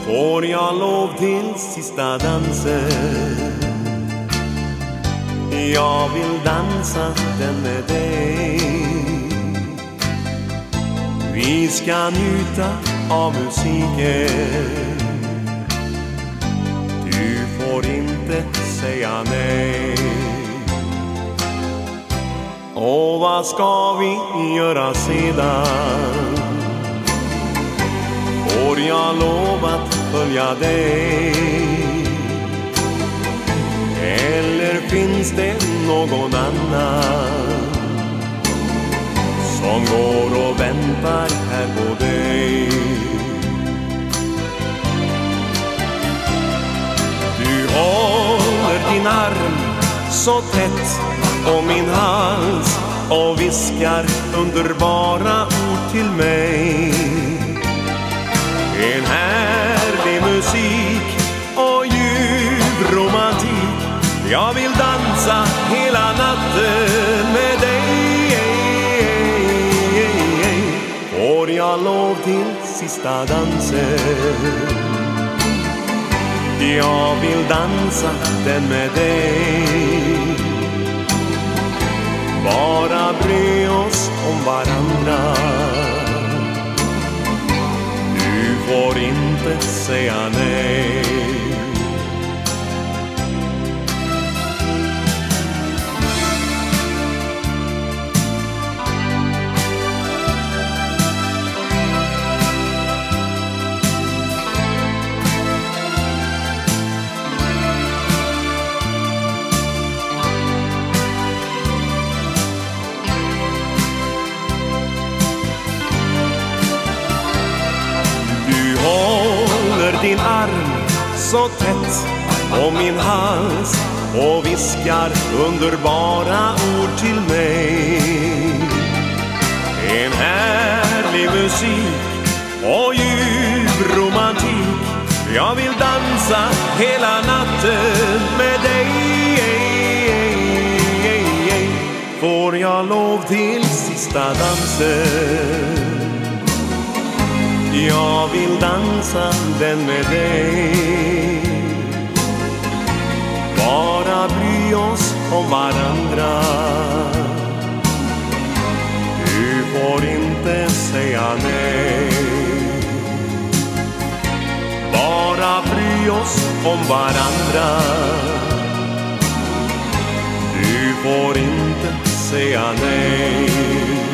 Får jag lov till sista dansen? Jag vill dansa den med dig. Vi ska njuta av musiken. Du får inte säga nej. Och vad ska vi göra sedan? Får jag lov att följa dig? Eller finns det någon annan som går och väntar här på dig? Du håller din arm så tätt om min hals och viskar underbara ord till mig. En härlig musik och ljuv romantik. Jag vill dansa hela natten med dig. Får jag lov till sista dansen? Jag vill dansa den med dig. Bara bry oss om varandra. Du får inte säga nej. Din arm så tätt om min hals och viskar underbara ord till mig. En härlig musik och ljuv romantik. Jag vill dansa hela natten med dig. Får jag lov till sista dansen? Jag vill dansa den med dig. Bara bry oss om varandra. Du får inte säga nej. Bara bry oss om varandra. Du får inte säga nej.